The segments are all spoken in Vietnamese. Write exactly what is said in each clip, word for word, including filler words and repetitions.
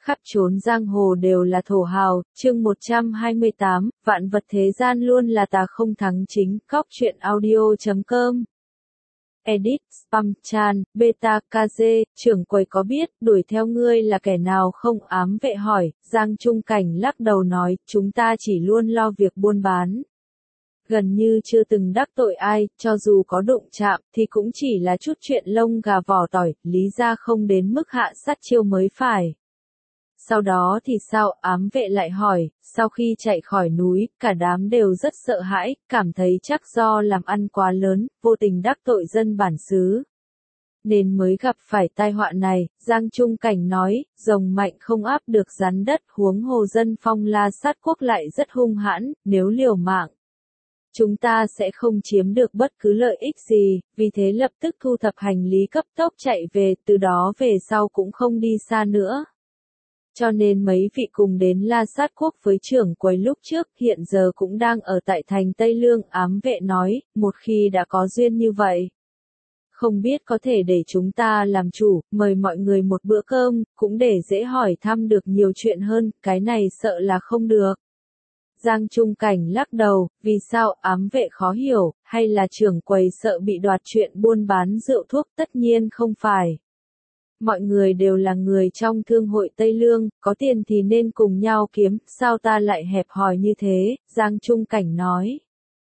Khắp chốn giang hồ đều là thổ hào, chương một trăm hai mươi tám, vạn vật thế gian luôn là tà không thắng chính, cóc truyện audio chấm com. Edit, spam, chan, beta, kz, trưởng quầy có biết, đuổi theo ngươi là kẻ nào không? Ám vệ hỏi, Giang Trung Cảnh lắc đầu nói, chúng ta chỉ luôn lo việc buôn bán. Gần như chưa từng đắc tội ai, cho dù có đụng chạm, thì cũng chỉ là chút chuyện lông gà vỏ tỏi, lý ra không đến mức hạ sát chiêu mới phải. Sau đó thì sao? Ám vệ lại hỏi, sau khi chạy khỏi núi, cả đám đều rất sợ hãi, cảm thấy chắc do làm ăn quá lớn, vô tình đắc tội dân bản xứ, nên mới gặp phải tai họa này. Giang Trung Cảnh nói, rồng mạnh không áp được rắn đất, huống hồ dân Phong La Sát Quốc lại rất hung hãn, nếu liều mạng, chúng ta sẽ không chiếm được bất cứ lợi ích gì, vì thế lập tức thu thập hành lý cấp tốc chạy về, từ đó về sau cũng không đi xa nữa. Cho nên mấy vị cùng đến La Sát Quốc với trưởng quầy lúc trước, hiện giờ cũng đang ở tại thành Tây Lương. Ám vệ nói, một khi đã có duyên như vậy, không biết có thể để chúng ta làm chủ, mời mọi người một bữa cơm, cũng để dễ hỏi thăm được nhiều chuyện hơn, cái này sợ là không được. Giang Trung Cảnh lắc đầu, vì sao? Ám vệ khó hiểu, hay là trưởng quầy sợ bị đoạt chuyện buôn bán rượu thuốc? Tất nhiên không phải. Mọi người đều là người trong thương hội Tây Lương, có tiền thì nên cùng nhau kiếm, sao ta lại hẹp hòi như thế? Giang Trung Cảnh nói.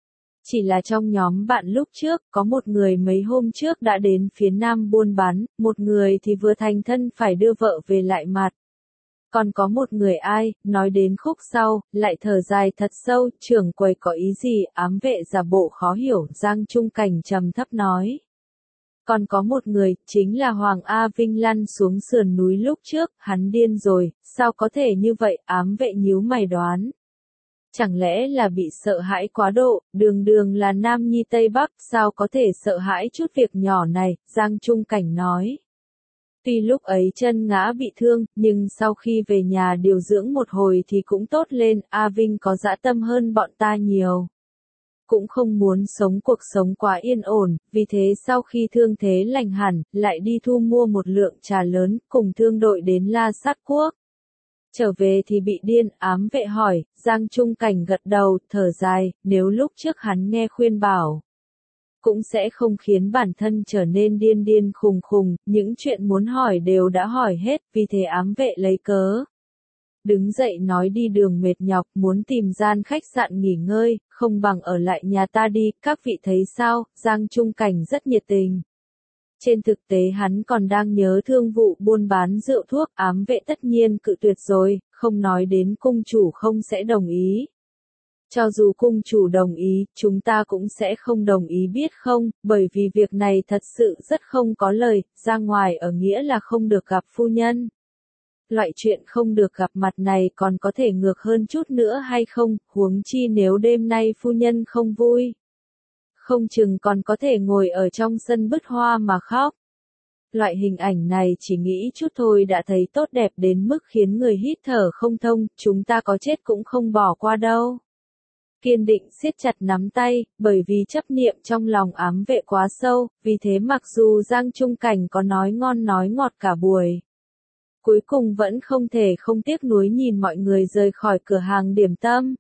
Chỉ là trong nhóm bạn lúc trước, có một người mấy hôm trước đã đến phía Nam buôn bán, một người thì vừa thành thân phải đưa vợ về lại mặt. Còn có một người ai, nói đến khúc sau, lại thở dài thật sâu, trưởng quầy có ý gì? Ám vệ giả bộ khó hiểu, Giang Trung Cảnh trầm thấp nói. Còn có một người, chính là Hoàng A Vinh lăn xuống sườn núi lúc trước, hắn điên rồi, sao có thể như vậy? Ám vệ nhíu mày đoán. Chẳng lẽ là bị sợ hãi quá độ, đường đường là Nam Nhi Tây Bắc, sao có thể sợ hãi chút việc nhỏ này? Giang Trung Cảnh nói. Tuy lúc ấy chân ngã bị thương, nhưng sau khi về nhà điều dưỡng một hồi thì cũng tốt lên, A Vinh có dã tâm hơn bọn ta nhiều. Cũng không muốn sống cuộc sống quá yên ổn, vì thế sau khi thương thế lành hẳn, lại đi thu mua một lượng trà lớn, cùng thương đội đến La Sát Quốc. Trở về thì bị điên. Ám vệ hỏi, Giang Trung Cảnh gật đầu, thở dài, nếu lúc trước hắn nghe khuyên bảo, cũng sẽ không khiến bản thân trở nên điên điên khùng khùng, những chuyện muốn hỏi đều đã hỏi hết, vì thế ám vệ lấy cớ. Đứng dậy nói đi đường mệt nhọc, muốn tìm gian khách sạn nghỉ ngơi, không bằng ở lại nhà ta đi, các vị thấy sao? Giang Trung Cảnh rất nhiệt tình. Trên thực tế hắn còn đang nhớ thương vụ buôn bán rượu thuốc, ám vệ tất nhiên cự tuyệt rồi, không nói đến cung chủ không sẽ đồng ý. Cho dù cung chủ đồng ý, chúng ta cũng sẽ không đồng ý biết không, bởi vì việc này thật sự rất không có lời, ra ngoài ở nghĩa là không được gặp phu nhân. Loại chuyện không được gặp mặt này còn có thể ngược hơn chút nữa hay không, huống chi nếu đêm nay phu nhân không vui. Không chừng còn có thể ngồi ở trong sân bứt hoa mà khóc. Loại hình ảnh này chỉ nghĩ chút thôi đã thấy tốt đẹp đến mức khiến người hít thở không thông, chúng ta có chết cũng không bỏ qua đâu. Kiên định siết chặt nắm tay, bởi vì chấp niệm trong lòng ám vệ quá sâu, vì thế mặc dù Giang Trung Cảnh có nói ngon nói ngọt cả buổi, cuối cùng vẫn không thể không tiếc nuối nhìn mọi người rời khỏi cửa hàng điểm tâm.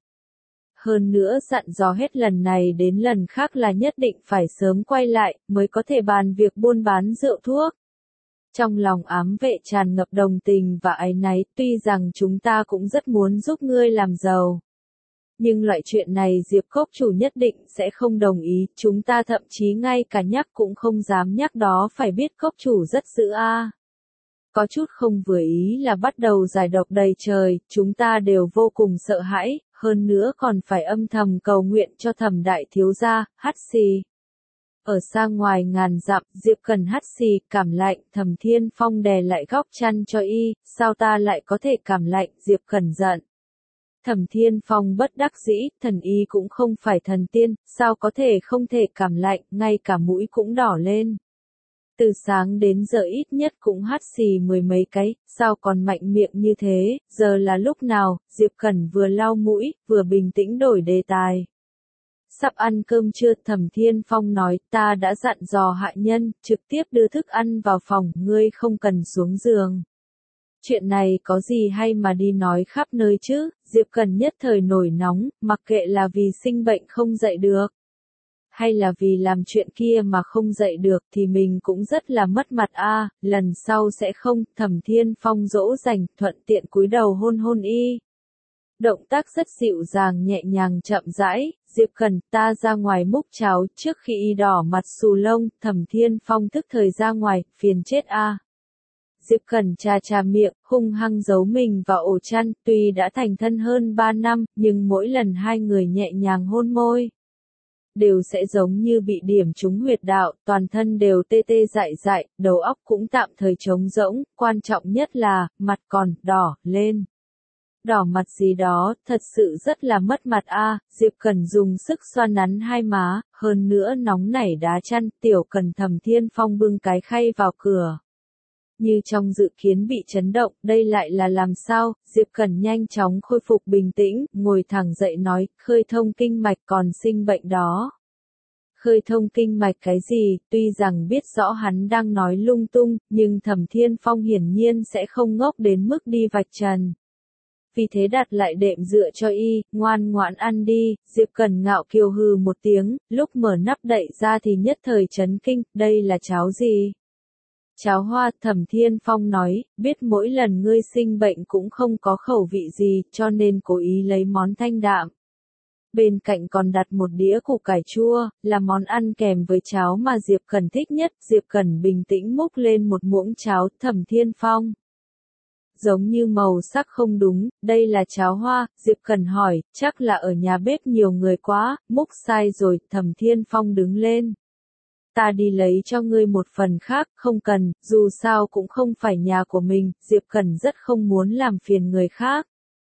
Hơn nữa dặn dò hết lần này đến lần khác là nhất định phải sớm quay lại, mới có thể bàn việc buôn bán rượu thuốc. Trong lòng ám vệ tràn ngập đồng tình và áy náy, tuy rằng chúng ta cũng rất muốn giúp ngươi làm giàu. Nhưng loại chuyện này Diệp Cốc chủ nhất định sẽ không đồng ý, chúng ta thậm chí ngay cả nhắc cũng không dám nhắc đó, phải biết Cốc chủ rất dữ a. Có chút không vừa ý là bắt đầu giải độc đầy trời, chúng ta đều vô cùng sợ hãi, hơn nữa còn phải âm thầm cầu nguyện cho Thẩm đại thiếu gia. Hắt xì. Ở xa ngoài ngàn dặm, Diệp Cần hắt xì, cảm lạnh, Thẩm Thiên Phong đè lại góc chăn cho y, sao ta lại có thể cảm lạnh? Diệp Cần giận. Thẩm Thiên Phong bất đắc dĩ, thần y cũng không phải thần tiên, sao có thể không thể cảm lạnh, ngay cả mũi cũng đỏ lên. Từ sáng đến giờ ít nhất cũng hắt xì mười mấy cái, sao còn mạnh miệng như thế? Giờ là lúc nào? Diệp Cẩn vừa lau mũi, vừa bình tĩnh đổi đề tài. Sắp ăn cơm chưa? Thẩm Thiên Phong nói, ta đã dặn dò hạ nhân, trực tiếp đưa thức ăn vào phòng, ngươi không cần xuống giường. Chuyện này có gì hay mà đi nói khắp nơi chứ, Diệp Cần nhất thời nổi nóng, mặc kệ là vì sinh bệnh không dậy được, hay là vì làm chuyện kia mà không dậy được thì mình cũng rất là mất mặt a, lần sau sẽ không. Thẩm Thiên Phong dỗ dành, thuận tiện cúi đầu hôn hôn y. Động tác rất dịu dàng nhẹ nhàng chậm rãi. Diệp Cần, ta ra ngoài múc cháo. Trước khi y đỏ mặt xù lông, Thẩm Thiên Phong tức thời ra ngoài, phiền chết a. Diệp Cần chà chà miệng, hung hăng giấu mình vào ổ chăn, tuy đã thành thân hơn ba năm, nhưng mỗi lần hai người nhẹ nhàng hôn môi, đều sẽ giống như bị điểm trúng huyệt đạo, toàn thân đều tê tê dại dại, đầu óc cũng tạm thời trống rỗng, quan trọng nhất là, mặt còn đỏ lên. Đỏ mặt gì đó, thật sự rất là mất mặt a. Diệp Cần dùng sức xoa nắn hai má, hơn nữa nóng nảy đá chăn, Tiểu Cần. Thẩm Thiên Phong bưng cái khay vào cửa. Như trong dự kiến bị chấn động, đây lại là làm sao? Diệp Cần nhanh chóng khôi phục bình tĩnh, ngồi thẳng dậy nói, khơi thông kinh mạch còn sinh bệnh đó. Khơi thông kinh mạch cái gì? Tuy rằng biết rõ hắn đang nói lung tung, nhưng Thẩm Thiên Phong hiển nhiên sẽ không ngốc đến mức đi vạch trần. Vì thế đặt lại đệm dựa cho y, ngoan ngoãn ăn đi. Diệp Cần ngạo kiều hừ một tiếng, lúc mở nắp đậy ra thì nhất thời chấn kinh, đây là cháo gì? Cháo hoa. Thẩm Thiên Phong nói, biết mỗi lần ngươi sinh bệnh cũng không có khẩu vị gì, cho nên cố ý lấy món thanh đạm. Bên cạnh còn đặt một đĩa củ cải chua, là món ăn kèm với cháo mà Diệp Cần thích nhất. Diệp Cần bình tĩnh múc lên một muỗng cháo. Thẩm Thiên Phong, giống như màu sắc không đúng, đây là cháo hoa. Diệp Cần hỏi, chắc là ở nhà bếp nhiều người quá, múc sai rồi. Thẩm Thiên Phong đứng lên. Ta đi lấy cho ngươi một phần khác, không cần, dù sao cũng không phải nhà của mình. Diệp Cần rất không muốn làm phiền người khác.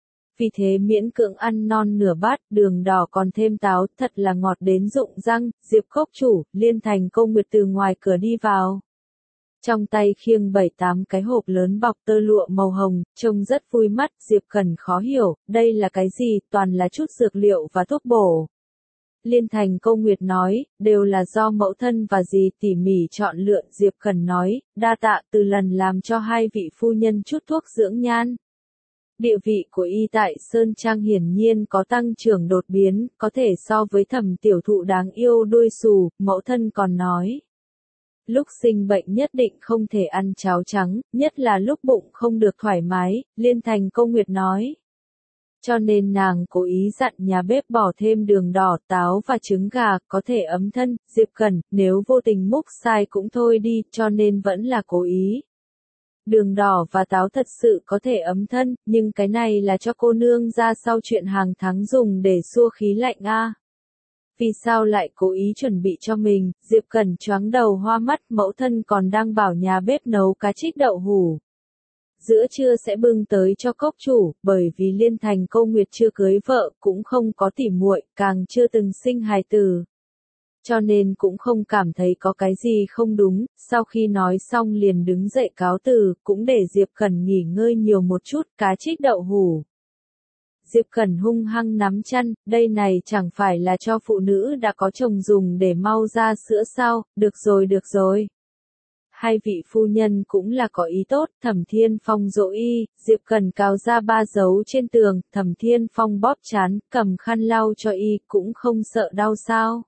Vì thế miễn cưỡng ăn non nửa bát, đường đỏ còn thêm táo, thật là ngọt đến rụng răng. Diệp Cốc chủ, Liên Thành Câu Nguyệt từ ngoài cửa đi vào. Trong tay khiêng bảy tám cái hộp lớn bọc tơ lụa màu hồng, trông rất vui mắt. Diệp Cần khó hiểu, đây là cái gì, toàn là chút dược liệu và thuốc bổ. Liên Thành Câu Nguyệt nói, đều là do mẫu thân và dì tỉ mỉ chọn lựa. Diệp Cần nói, đa tạ. Từ lần làm cho hai vị phu nhân chút thuốc dưỡng nhan, địa vị của y tại Sơn Trang hiển nhiên có tăng trưởng đột biến, có thể so với Thẩm tiểu thụ đáng yêu đuôi xù. Mẫu thân còn nói, lúc sinh bệnh nhất định không thể ăn cháo trắng, nhất là lúc bụng không được thoải mái. Liên Thành Câu Nguyệt nói, cho nên nàng cố ý dặn nhà bếp bỏ thêm đường đỏ, táo và trứng gà, có thể ấm thân. Diệp Cần, nếu vô tình múc sai cũng thôi đi, cho nên vẫn là cố ý. Đường đỏ và táo thật sự có thể ấm thân, nhưng cái này là cho cô nương ra sau chuyện hàng tháng dùng để xua khí lạnh a. Vì sao lại cố ý chuẩn bị cho mình? Diệp Cần choáng đầu hoa mắt, mẫu thân còn đang bảo nhà bếp nấu cá trích đậu hủ. Giữa trưa sẽ bưng tới cho cốc chủ, bởi vì Liên Thành Câu Nguyệt chưa cưới vợ, cũng không có tỉ muội, càng chưa từng sinh hài tử. Cho nên cũng không cảm thấy có cái gì không đúng. Sau khi nói xong liền đứng dậy cáo từ, cũng để Diệp Cần nghỉ ngơi nhiều một chút. Cá trích đậu hủ. Diệp Cần hung hăng nắm chăn, đây này chẳng phải là cho phụ nữ đã có chồng dùng để mau ra sữa sao? Được rồi được rồi. Hai vị phu nhân cũng là có ý tốt. Thẩm Thiên Phong dỗ y. Diệp Cần cào ra ba dấu trên tường. Thẩm Thiên Phong bóp trán, cầm khăn lau cho y, cũng không sợ đau sao?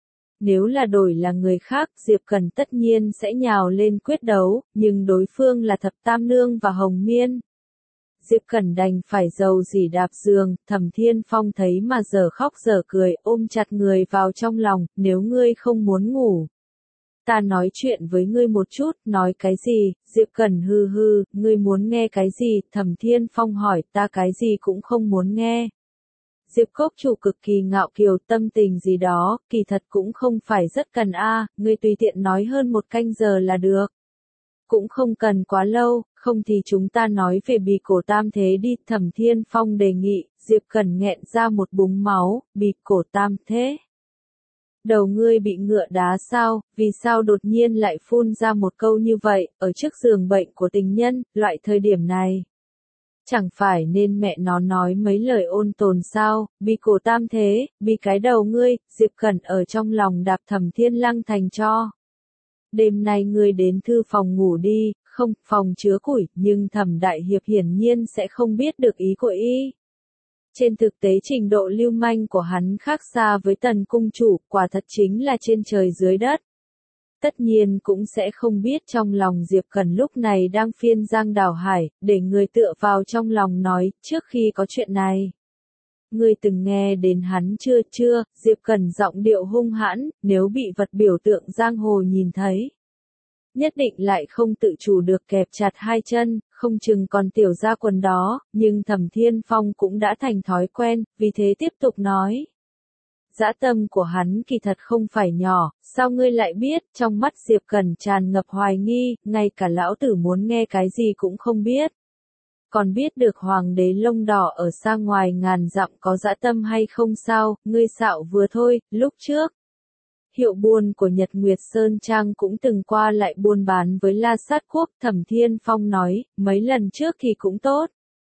Nếu là đổi là người khác, Diệp Cần tất nhiên sẽ nhào lên quyết đấu, nhưng đối phương là Thập Tam Nương và Hồng Miên. Diệp Cần đành phải dầu dỉ đạp giường. Thẩm Thiên Phong thấy mà dở khóc dở cười, ôm chặt người vào trong lòng. Nếu ngươi không muốn ngủ, ta nói chuyện với ngươi một chút. Nói cái gì? Diệp Cần hừ hừ, ngươi muốn nghe cái gì? Thẩm Thiên Phong hỏi. Ta cái gì cũng không muốn nghe. Diệp Cốc chủ cực kỳ ngạo kiều, tâm tình gì đó, kỳ thật cũng không phải rất cần a, ngươi tùy tiện nói hơn một canh giờ là được. Cũng không cần quá lâu, không thì chúng ta nói về bì cổ tam thế đi. Thẩm Thiên Phong đề nghị. Diệp Cần nghẹn ra một búng máu. Bì cổ tam thế? Đầu ngươi bị ngựa đá sao? Vì sao đột nhiên lại phun ra một câu như vậy, ở trước giường bệnh của tình nhân, loại thời điểm này? Chẳng phải nên mẹ nó nói mấy lời ôn tồn sao? Bì cổ tam thế, bì cái đầu ngươi. Diệp Cần ở trong lòng đạp Thẩm Thiên Lăng thành cho. Đêm nay ngươi đến thư phòng ngủ đi, không, phòng chứa củi, nhưng Thẩm Đại Hiệp hiển nhiên sẽ không biết được ý của y. Trên thực tế trình độ lưu manh của hắn khác xa với Tần cung chủ, quả thật chính là trên trời dưới đất. Tất nhiên cũng sẽ không biết trong lòng Diệp Cẩn lúc này đang phiên giang đảo hải, để người tựa vào trong lòng nói, trước khi có chuyện này. Ngươi từng nghe đến hắn chưa chưa, Diệp Cẩn giọng điệu hung hãn, nếu bị vật biểu tượng giang hồ nhìn thấy. Nhất định lại không tự chủ được kẹp chặt hai chân, không chừng còn tiểu ra quần đó, nhưng Thẩm Thiên Phong cũng đã thành thói quen, vì thế tiếp tục nói. Dã tâm của hắn kỳ thật không phải nhỏ, sao ngươi lại biết, trong mắt Diệp Cẩn tràn ngập hoài nghi, ngay cả lão tử muốn nghe cái gì cũng không biết. Còn biết được hoàng đế lông đỏ ở xa ngoài ngàn dặm có dã tâm hay không sao, ngươi xạo vừa thôi, lúc trước. Hiệu buôn của Nhật Nguyệt Sơn Trang cũng từng qua lại buôn bán với La Sát Quốc, Thẩm Thiên Phong nói, mấy lần trước thì cũng tốt.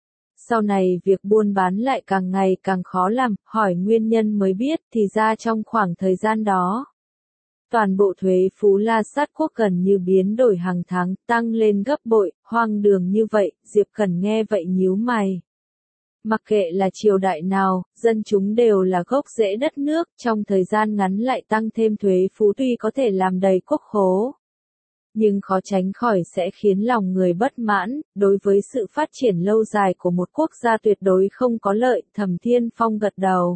Sau này việc buôn bán lại càng ngày càng khó làm, hỏi nguyên nhân mới biết thì ra trong khoảng thời gian đó. Toàn bộ thuế phú La Sát Quốc gần như biến đổi hàng tháng, tăng lên gấp bội, hoang đường như vậy, Diệp Cẩn nghe vậy nhíu mày. Mặc kệ là triều đại nào, dân chúng đều là gốc rễ đất nước, trong thời gian ngắn lại tăng thêm thuế phú tuy có thể làm đầy quốc khố. Nhưng khó tránh khỏi sẽ khiến lòng người bất mãn, đối với sự phát triển lâu dài của một quốc gia tuyệt đối không có lợi, Thẩm Thiên Phong gật đầu.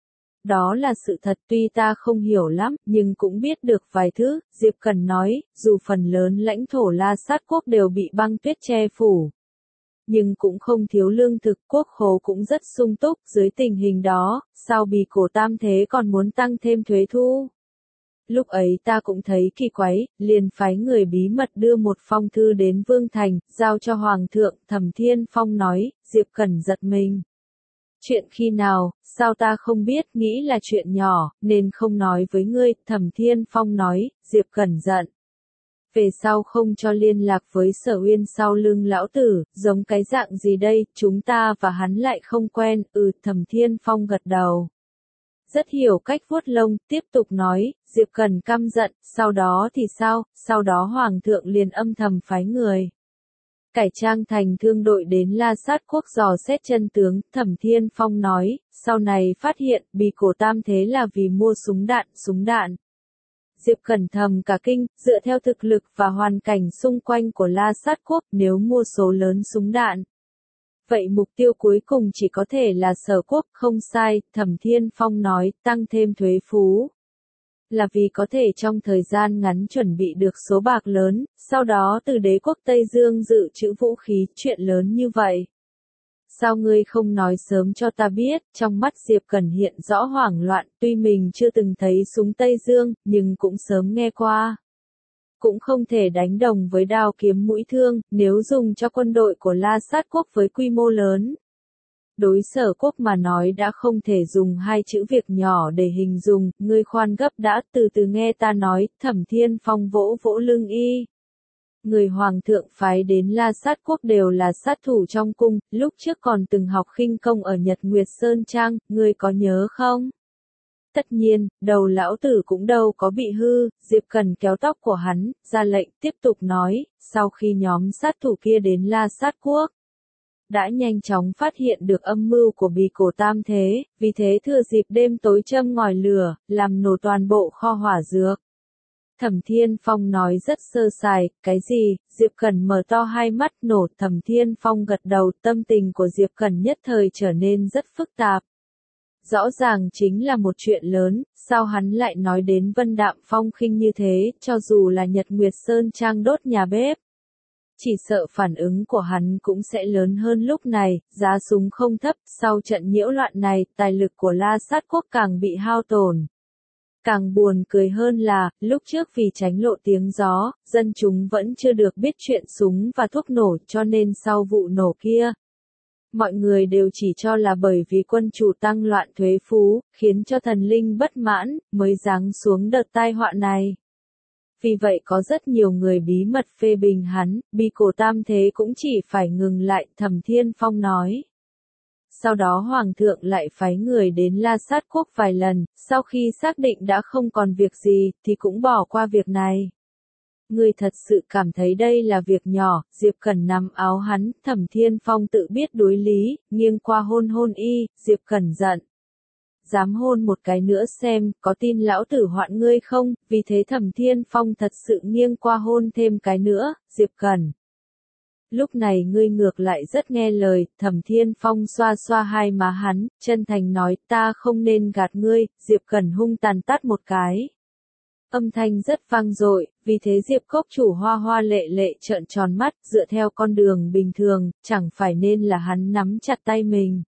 Đó là sự thật tuy ta không hiểu lắm, nhưng cũng biết được vài thứ, Diệp Cẩn nói, dù phần lớn lãnh thổ La Sát Quốc đều bị băng tuyết che phủ. Nhưng cũng không thiếu lương thực, quốc khố cũng rất sung túc, dưới tình hình đó, sao Bì Cổ Tam Thế còn muốn tăng thêm thuế thu? Lúc ấy ta cũng thấy kỳ quái, liền phái người bí mật đưa một phong thư đến Vương Thành, giao cho Hoàng thượng, Thẩm Thiên Phong nói, Diệp Cẩn giật mình. Chuyện khi nào, sao ta không biết, nghĩ là chuyện nhỏ, nên không nói với ngươi, Thẩm Thiên Phong nói, Diệp Cẩn giận. Về sau không cho liên lạc với Sở Uyên sau lưng lão tử, giống cái dạng gì đây, chúng ta và hắn lại không quen, ừ, Thẩm Thiên Phong gật đầu. Rất hiểu cách vuốt lông, tiếp tục nói, Diệp Cẩn căm giận, sau đó thì sao, sau đó Hoàng thượng liền âm thầm phái người. Cải trang thành thương đội đến La Sát Quốc dò xét chân tướng, Thẩm Thiên Phong nói, sau này phát hiện, Bì Cổ Tam Thế là vì mua súng đạn, súng đạn. Diệp Cẩn thầm cả kinh, dựa theo thực lực và hoàn cảnh xung quanh của La Sát Quốc, nếu mua số lớn súng đạn. Vậy mục tiêu cuối cùng chỉ có thể là Sở Quốc, không sai, Thẩm Thiên Phong nói, tăng thêm thuế phú. Là vì có thể trong thời gian ngắn chuẩn bị được số bạc lớn, sau đó từ đế quốc Tây Dương dự trữ vũ khí, chuyện lớn như vậy. Sao ngươi không nói sớm cho ta biết, trong mắt Diệp Cẩn hiện rõ hoảng loạn, tuy mình chưa từng thấy súng Tây Dương, nhưng cũng sớm nghe qua. Cũng không thể đánh đồng với đao kiếm mũi thương, nếu dùng cho quân đội của La Sát Quốc với quy mô lớn. Đối Sở Quốc mà nói đã không thể dùng hai chữ việc nhỏ để hình dung, ngươi khoan gấp đã, từ từ nghe ta nói, Thẩm Thiên Phong vỗ vỗ lưng y. Người hoàng thượng phái đến La Sát Quốc đều là sát thủ trong cung, lúc trước còn từng học khinh công ở Nhật Nguyệt Sơn Trang, ngươi có nhớ không? Tất nhiên, đầu lão tử cũng đâu có bị hư, Diệp Cẩn kéo tóc của hắn, ra lệnh tiếp tục nói, sau khi nhóm sát thủ kia đến La Sát Quốc. Đã nhanh chóng phát hiện được âm mưu của Bì Cổ Tam Thế, vì thế thừa dịp đêm tối châm ngòi lửa, làm nổ toàn bộ kho hỏa dược. Thẩm Thiên Phong nói rất sơ sài, cái gì, Diệp Cẩn mở to hai mắt nổ, Thẩm Thiên Phong gật đầu, tâm tình của Diệp Cẩn nhất thời trở nên rất phức tạp. Rõ ràng chính là một chuyện lớn, sao hắn lại nói đến vân đạm phong khinh như thế, cho dù là Nhật Nguyệt Sơn Trang đốt nhà bếp. Chỉ sợ phản ứng của hắn cũng sẽ lớn hơn lúc này, giá súng không thấp, sau trận nhiễu loạn này, tài lực của La Sát Quốc càng bị hao tổn. Càng buồn cười hơn là, lúc trước vì tránh lộ tiếng gió, dân chúng vẫn chưa được biết chuyện súng và thuốc nổ cho nên sau vụ nổ kia. Mọi người đều chỉ cho là bởi vì quân chủ tăng loạn thuế phú, khiến cho thần linh bất mãn, mới giáng xuống đợt tai họa này. Vì vậy có rất nhiều người bí mật phê bình hắn, Bì Cổ Tam Thế cũng chỉ phải ngừng lại, Thẩm Thiên Phong nói. Sau đó Hoàng thượng lại phái người đến La Sát Quốc vài lần, sau khi xác định đã không còn việc gì, thì cũng bỏ qua việc này. Ngươi thật sự cảm thấy đây là việc nhỏ, Diệp Cẩn nắm áo hắn, Thẩm Thiên Phong tự biết đối lý, nghiêng qua hôn hôn y, Diệp Cẩn giận. Dám hôn một cái nữa xem, có tin lão tử hoạn ngươi không, vì thế Thẩm Thiên Phong thật sự nghiêng qua hôn thêm cái nữa, Diệp Cẩn. Lúc này ngươi ngược lại rất nghe lời, Thẩm Thiên Phong xoa xoa hai má hắn, chân thành nói ta không nên gạt ngươi, Diệp Cẩn hung tàn tát một cái. Âm thanh rất vang dội, vì thế Diệp Cốc Chủ hoa hoa lệ lệ trợn tròn mắt, dựa theo con đường bình thường, chẳng phải nên là hắn nắm chặt tay mình.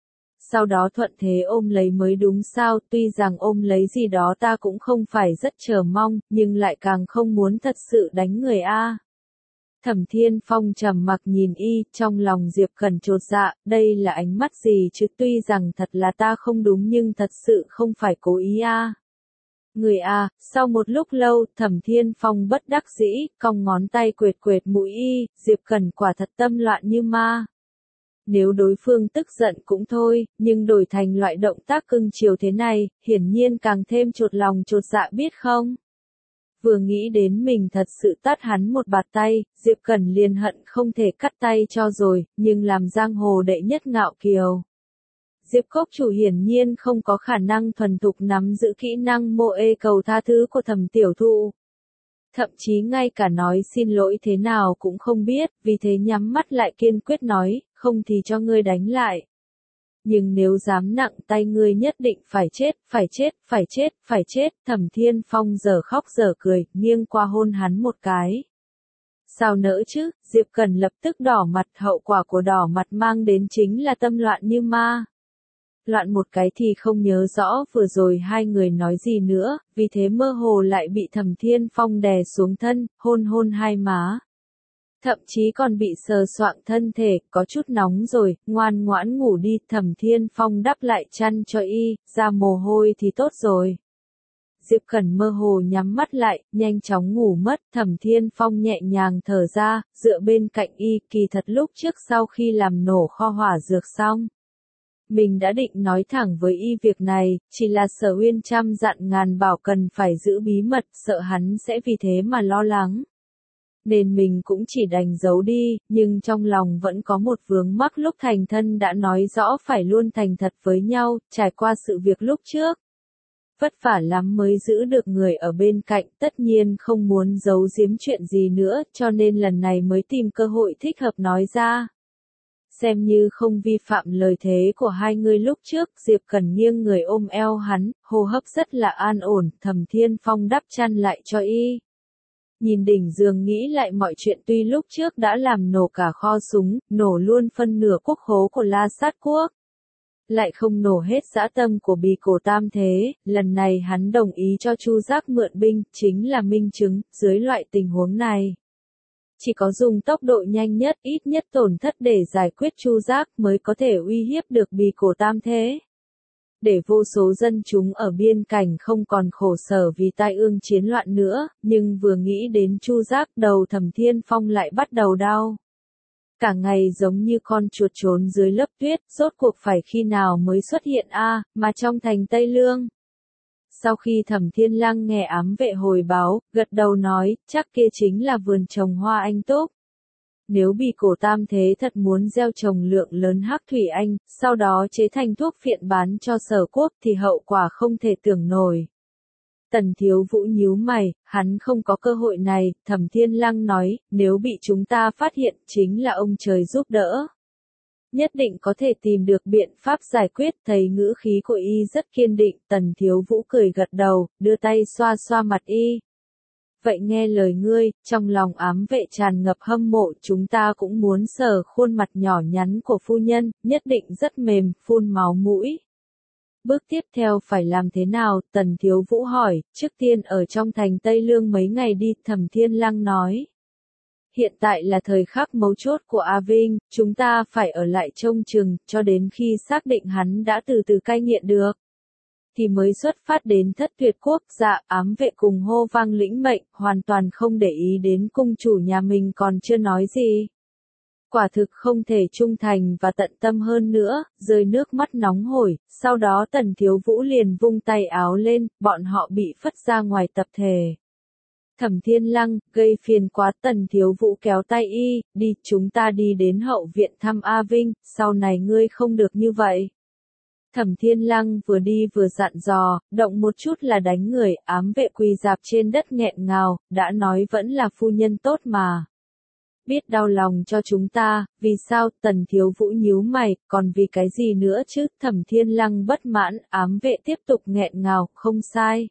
Sau đó thuận thế ôm lấy mới đúng sao, tuy rằng ôm lấy gì đó ta cũng không phải rất chờ mong, nhưng lại càng không muốn thật sự đánh người a. Thẩm Thiên Phong trầm mặc nhìn y, trong lòng Diệp Cẩn chột dạ, đây là ánh mắt gì chứ, tuy rằng thật là ta không đúng nhưng thật sự không phải cố ý a. Người a, sau một lúc lâu, Thẩm Thiên Phong bất đắc dĩ, cong ngón tay quệt quệt mũi y, Diệp Cẩn quả thật tâm loạn như ma. Nếu đối phương tức giận cũng thôi, nhưng đổi thành loại động tác cưng chiều thế này, hiển nhiên càng thêm chột lòng chột dạ biết không? Vừa nghĩ đến mình thật sự tát hắn một bạt tay, Diệp Cẩn liền hận không thể cắt tay cho rồi, nhưng làm giang hồ đệ nhất ngạo kiều. Diệp Cốc Chủ hiển nhiên không có khả năng thuần thục nắm giữ kỹ năng mô ê cầu tha thứ của Thẩm tiểu thụ. Thậm chí ngay cả nói xin lỗi thế nào cũng không biết, vì thế nhắm mắt lại kiên quyết nói, không thì cho ngươi đánh lại. Nhưng nếu dám nặng tay ngươi nhất định phải chết, phải chết, phải chết, phải chết, Thẩm Thiên Phong giờ khóc giờ cười, nghiêng qua hôn hắn một cái. Sao nỡ chứ, Diệp Cẩn lập tức đỏ mặt, hậu quả của đỏ mặt mang đến chính là tâm loạn như ma. Loạn một cái thì không nhớ rõ vừa rồi hai người nói gì nữa, vì thế mơ hồ lại bị Thẩm Thiên Phong đè xuống thân, hôn hôn hai má. Thậm chí còn bị sờ soạng thân thể, có chút nóng rồi, ngoan ngoãn ngủ đi, Thẩm Thiên Phong đắp lại chăn cho y, ra mồ hôi thì tốt rồi. Diệp Cẩn mơ hồ nhắm mắt lại, nhanh chóng ngủ mất, Thẩm Thiên Phong nhẹ nhàng thở ra, dựa bên cạnh y, kỳ thật lúc trước sau khi làm nổ kho hỏa dược xong. Mình đã định nói thẳng với y việc này, chỉ là Sở Uyên trăm dặn ngàn bảo cần phải giữ bí mật, sợ hắn sẽ vì thế mà lo lắng. Nên mình cũng chỉ đành giấu đi, nhưng trong lòng vẫn có một vướng mắc lúc thành thân đã nói rõ phải luôn thành thật với nhau, trải qua sự việc lúc trước. Vất vả lắm mới giữ được người ở bên cạnh, tất nhiên không muốn giấu giếm chuyện gì nữa, cho nên lần này mới tìm cơ hội thích hợp nói ra. Xem như không vi phạm lời thế của hai người lúc trước, Diệp Cẩn nghiêng người ôm eo hắn, hô hấp rất là an ổn, Thẩm Thiên Phong đắp chăn lại cho y. Nhìn đỉnh giường nghĩ lại mọi chuyện, tuy lúc trước đã làm nổ cả kho súng, nổ luôn phân nửa quốc khố của La Sát Quốc. Lại không nổ hết dã tâm của Bì Cổ Tam Thế, lần này hắn đồng ý cho Chu Giác mượn binh, chính là minh chứng, dưới loại tình huống này. Chỉ có dùng tốc độ nhanh nhất, ít nhất tổn thất để giải quyết Chu Giác mới có thể uy hiếp được Bì Cổ Tam Thế. Để vô số dân chúng ở biên cảnh không còn khổ sở vì tai ương chiến loạn nữa, nhưng vừa nghĩ đến Chu Giác đầu Thẩm Thiên Phong lại bắt đầu đau. Cả ngày giống như con chuột trốn dưới lớp tuyết, rốt cuộc phải khi nào mới xuất hiện a, mà trong thành Tây Lương. Sau khi Thẩm Thiên Lăng nghe ám vệ hồi báo, gật đầu nói, chắc kia chính là vườn trồng hoa anh túc. Nếu Bì Cổ Tam Thế thật muốn gieo trồng lượng lớn hắc thủy anh, sau đó chế thành thuốc phiện bán cho Sở Quốc thì hậu quả không thể tưởng nổi. Tần Thiếu Vũ nhíu mày, hắn không có cơ hội này, Thẩm Thiên Lăng nói, nếu bị chúng ta phát hiện chính là ông trời giúp đỡ. Nhất định có thể tìm được biện pháp giải quyết, thấy ngữ khí của y rất kiên định, Tần Thiếu Vũ cười gật đầu, đưa tay xoa xoa mặt y. Vậy nghe lời ngươi, trong lòng ám vệ tràn ngập hâm mộ, chúng ta cũng muốn sờ khuôn mặt nhỏ nhắn của phu nhân, nhất định rất mềm, phun máu mũi. Bước tiếp theo phải làm thế nào, Tần Thiếu Vũ hỏi, trước tiên ở trong thành Tây Lương mấy ngày đi, Thẩm Thiên Lăng nói. Hiện tại là thời khắc mấu chốt của A Vinh, chúng ta phải ở lại trông chừng, cho đến khi xác định hắn đã từ từ cai nghiện được. Thì mới xuất phát đến Thất Tuyệt Quốc, dạ, ám vệ cùng hô vang lĩnh mệnh, hoàn toàn không để ý đến cung chủ nhà mình còn chưa nói gì. Quả thực không thể trung thành và tận tâm hơn nữa, rơi nước mắt nóng hổi, sau đó Tần Thiếu Vũ liền vung tay áo lên, bọn họ bị phất ra ngoài tập thể. Thẩm Thiên Lăng, gây phiền quá. Tần Thiếu Vũ kéo tay y, đi, chúng ta đi đến hậu viện thăm A Vinh, sau này ngươi không được như vậy. Thẩm Thiên Lăng vừa đi vừa dặn dò, động một chút là đánh người, ám vệ quỳ dạp trên đất nghẹn ngào, đã nói vẫn là phu nhân tốt mà. Biết đau lòng cho chúng ta, vì sao? Tần Thiếu Vũ nhíu mày, còn vì cái gì nữa chứ? Thẩm Thiên Lăng bất mãn, ám vệ tiếp tục nghẹn ngào, không sai.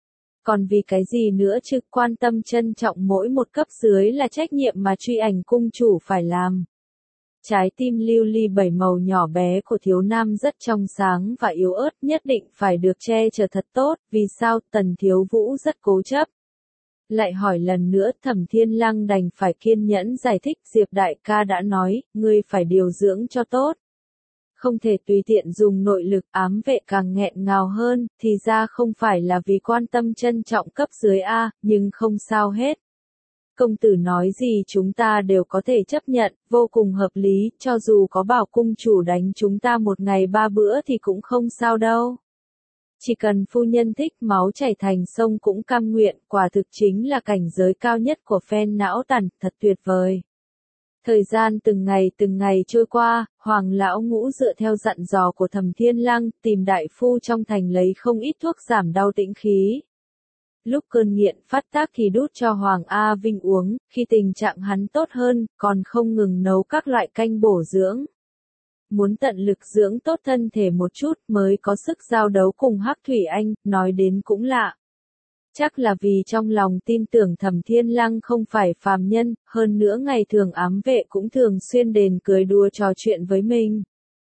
Còn vì cái gì nữa chứ? Quan tâm trân trọng mỗi một cấp dưới là trách nhiệm mà truy ảnh cung chủ phải làm. Trái tim lưu ly bảy màu nhỏ bé của thiếu nam rất trong sáng và yếu ớt, nhất định phải được che chở thật tốt. Vì sao? Tần Thiếu Vũ rất cố chấp. Lại hỏi lần nữa. Thẩm Thiên Lăng đành phải kiên nhẫn giải thích. Diệp đại ca đã nói, ngươi phải điều dưỡng cho tốt. Không thể tùy tiện dùng nội lực. Ám vệ càng nghẹn ngào hơn, thì ra không phải là vì quan tâm trân trọng cấp dưới A, nhưng không sao hết. Công tử nói gì chúng ta đều có thể chấp nhận, vô cùng hợp lý, cho dù có bảo cung chủ đánh chúng ta một ngày ba bữa thì cũng không sao đâu. Chỉ cần phu nhân thích máu chảy thành sông cũng cam nguyện, quả thực chính là cảnh giới cao nhất của phen não tàn, thật tuyệt vời. Thời gian từng ngày từng ngày trôi qua, Hoàng lão ngũ dựa theo dặn dò của Thẩm Thiên Lăng, tìm đại phu trong thành lấy không ít thuốc giảm đau tĩnh khí. Lúc cơn nghiện phát tác thì đút cho Hoàng A Vinh uống, khi tình trạng hắn tốt hơn, còn không ngừng nấu các loại canh bổ dưỡng. Muốn tận lực dưỡng tốt thân thể một chút mới có sức giao đấu cùng Hắc Thủy Anh, nói đến cũng lạ. Chắc là vì trong lòng tin tưởng Thẩm Thiên Lăng không phải phàm nhân, hơn nữa ngày thường ám vệ cũng thường xuyên đền cười đùa trò chuyện với mình.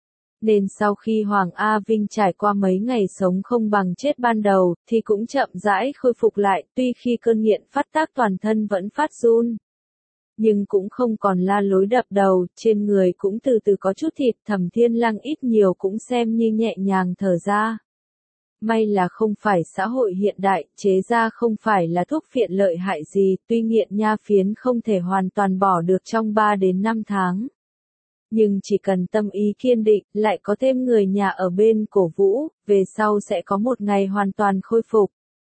Nên sau khi Hoàng A Vinh trải qua mấy ngày sống không bằng chết ban đầu, thì cũng chậm rãi khôi phục lại, tuy khi cơn nghiện phát tác toàn thân vẫn phát run. Nhưng cũng không còn la lối đập đầu, trên người cũng từ từ có chút thịt. Thẩm Thiên Lăng ít nhiều cũng xem như nhẹ nhàng thở ra. May là không phải xã hội hiện đại, chế ra không phải là thuốc phiện lợi hại gì, tuy nghiện nha phiến không thể hoàn toàn bỏ được trong ba đến năm tháng. Nhưng chỉ cần tâm ý kiên định, lại có thêm người nhà ở bên cổ vũ, về sau sẽ có một ngày hoàn toàn khôi phục.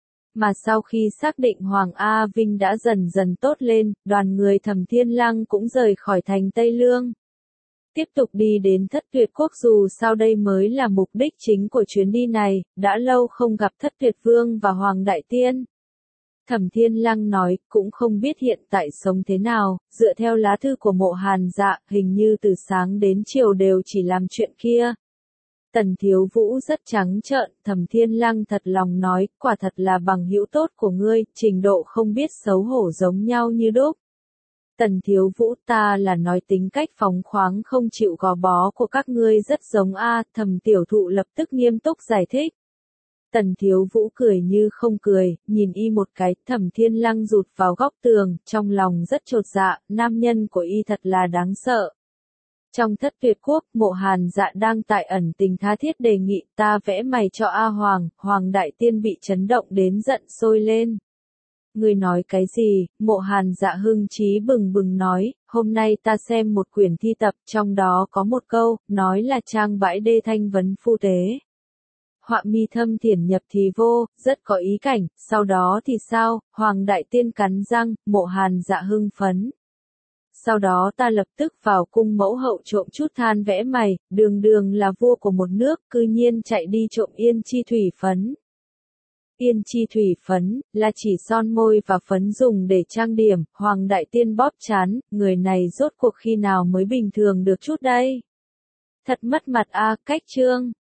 Mà sau khi xác định Hoàng A Vinh đã dần dần tốt lên, đoàn người Thẩm Thiên Lăng cũng rời khỏi thành Tây Lương. Tiếp tục đi đến Thất Tuyệt Quốc, dù sao đây mới là mục đích chính của chuyến đi này, đã lâu không gặp Thất Tuyệt Vương và Hoàng Đại Tiên. Thẩm Thiên Lăng nói, cũng không biết hiện tại sống thế nào, dựa theo lá thư của Mộ Hàn Dạ, hình như từ sáng đến chiều đều chỉ làm chuyện kia. Tần Thiếu Vũ rất trắng trợn, Thẩm Thiên Lăng thật lòng nói, quả thật là bằng hữu tốt của ngươi, trình độ không biết xấu hổ giống nhau như đúc. Tần Thiếu Vũ, ta là nói tính cách phóng khoáng không chịu gò bó của các ngươi rất giống a. Thẩm Tiểu Thụ lập tức nghiêm túc giải thích. Tần Thiếu Vũ cười như không cười, nhìn y một cái. Thẩm Thiên Lăng rụt vào góc tường, trong lòng rất chột dạ, nam nhân của y thật là đáng sợ. Trong Thất Tuyệt Quốc, Mộ Hàn Dạ đang tại ẩn tình tha thiết đề nghị, ta vẽ mày cho A Hoàng. Hoàng Đại Tiên bị chấn động đến giận sôi lên. Ngươi nói cái gì? Mộ Hàn Dạ hưng trí bừng bừng nói, hôm nay ta xem một quyển thi tập, trong đó có một câu, nói là trang bãi đê thanh vấn phu tế. Họa mi thâm thiển nhập thì vô, rất có ý cảnh, sau đó thì sao? Hoàng Đại Tiên cắn răng, Mộ Hàn Dạ hưng phấn. Sau đó ta lập tức vào cung mẫu hậu trộm chút than vẽ mày, đường đường là vua của một nước, cư nhiên chạy đi trộm yên chi thủy phấn. Yên chi thủy phấn, là chỉ son môi và phấn dùng để trang điểm. Hoàng Đại Tiên bóp trán, người này rốt cuộc khi nào mới bình thường được chút đây. Thật mất mặt a. Cách chương